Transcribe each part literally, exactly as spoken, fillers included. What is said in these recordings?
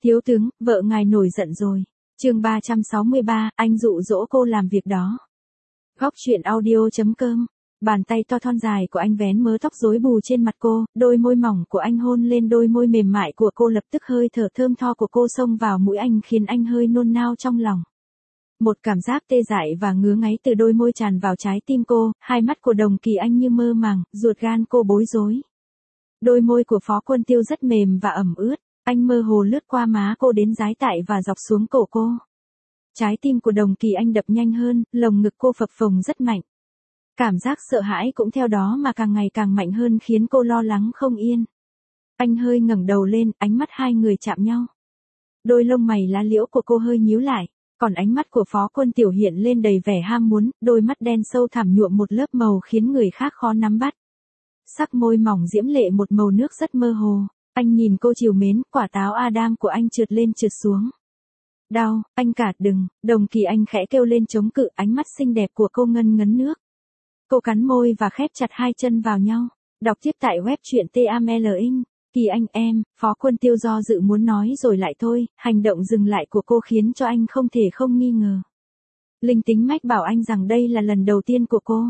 Thiếu tướng, vợ ngài nổi giận rồi. Chương ba trăm sáu mươi ba, anh dụ dỗ cô làm việc đó. Góc truyện audio chấm com. Bàn tay to thon dài của anh vén mớ tóc rối bù trên mặt cô, đôi môi mỏng của anh hôn lên đôi môi mềm mại của cô, lập tức hơi thở thơm tho của cô xông vào mũi anh khiến anh hơi nôn nao trong lòng. Một cảm giác tê dại và ngứa ngáy từ đôi môi tràn vào trái tim cô, hai mắt của Đồng Kỳ Anh như mơ màng, ruột gan cô bối rối. Đôi môi của Phó Quân Tiêu rất mềm và ẩm ướt, anh mơ hồ lướt qua má cô đến dái tại và dọc xuống cổ cô. Trái tim của Đồng Kỳ Anh đập nhanh hơn, lồng ngực cô phập phồng rất mạnh. Cảm giác sợ hãi cũng theo đó mà càng ngày càng mạnh hơn khiến cô lo lắng không yên. Anh hơi ngẩng đầu lên, ánh mắt hai người chạm nhau. Đôi lông mày lá liễu của cô hơi nhíu lại, còn ánh mắt của Phó Quân Tiểu hiện lên đầy vẻ ham muốn, đôi mắt đen sâu thẳm nhuộm một lớp màu khiến người khác khó nắm bắt. Sắc môi mỏng diễm lệ một màu nước rất mơ hồ, anh nhìn cô trìu mến, quả táo Adam của anh trượt lên trượt xuống. Đau, anh cả đừng, Đồng Kỳ Anh khẽ kêu lên chống cự, ánh mắt xinh đẹp của cô ngân ngấn nước. Cô cắn môi và khép chặt hai chân vào nhau. Đọc tiếp tại web truyện tê a em lờ ing. Kỳ Anh em, Phó Quân Tiêu do dự muốn nói rồi lại thôi, hành động dừng lại của cô khiến cho anh không thể không nghi ngờ. Linh tính mách bảo anh rằng đây là lần đầu tiên của cô.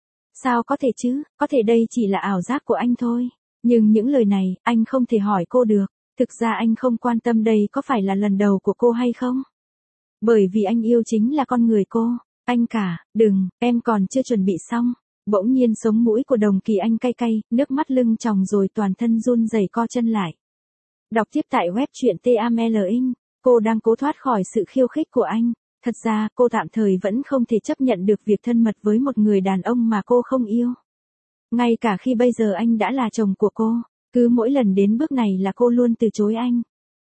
Sao có thể chứ, có thể đây chỉ là ảo giác của anh thôi. Nhưng những lời này, anh không thể hỏi cô được. Thực ra anh không quan tâm đây có phải là lần đầu của cô hay không. Bởi vì anh yêu chính là con người cô. Anh cả, đừng, em còn chưa chuẩn bị xong. Bỗng nhiên sống mũi của Đồng Kỳ Anh cay cay, nước mắt lưng tròng rồi toàn thân run rẩy co chân lại. Đọc tiếp tại web truyện tê a em lờ ing. Cô đang cố thoát khỏi sự khiêu khích của anh. Thật ra, cô tạm thời vẫn không thể chấp nhận được việc thân mật với một người đàn ông mà cô không yêu. Ngay cả khi bây giờ anh đã là chồng của cô, cứ mỗi lần đến bước này là cô luôn từ chối anh.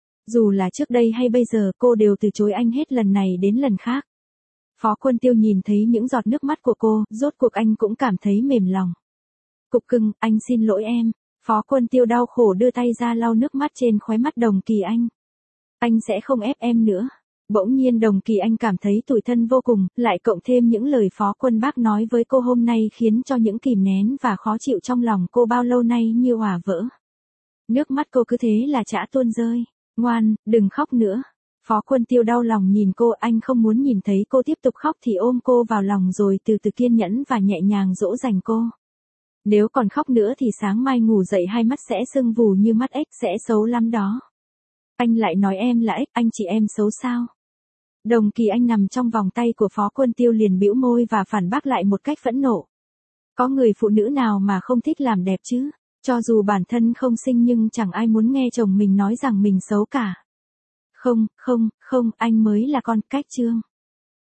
Dù là trước đây hay bây giờ cô đều từ chối anh hết lần này đến lần khác. Phó Quân Tiêu nhìn thấy những giọt nước mắt của cô, rốt cuộc anh cũng cảm thấy mềm lòng. Cục cưng, anh xin lỗi em. Phó Quân Tiêu đau khổ đưa tay ra lau nước mắt trên khóe mắt Đồng Kỳ Anh. Anh sẽ không ép em nữa. Bỗng nhiên Đồng Kỳ Anh cảm thấy tủi thân vô cùng, lại cộng thêm những lời Phó Quân Bác nói với cô hôm nay khiến cho những kìm nén và khó chịu trong lòng cô bao lâu nay như òa vỡ. Nước mắt cô cứ thế là chả tuôn rơi. Ngoan, đừng khóc nữa. Phó Quân Tiêu đau lòng nhìn cô, anh không muốn nhìn thấy cô tiếp tục khóc thì ôm cô vào lòng rồi từ từ kiên nhẫn và nhẹ nhàng dỗ dành cô. Nếu còn khóc nữa thì sáng mai ngủ dậy hai mắt sẽ sưng vù như mắt ếch, sẽ xấu lắm đó. Anh lại nói em là ếch, anh chỉ em xấu sao? Đồng Kỳ Anh nằm trong vòng tay của Phó Quân Tiêu liền bĩu môi và phản bác lại một cách phẫn nộ. Có người phụ nữ nào mà không thích làm đẹp chứ? Cho dù bản thân không xinh nhưng chẳng ai muốn nghe chồng mình nói rằng mình xấu cả. Không, không, không, anh mới là con cách chương.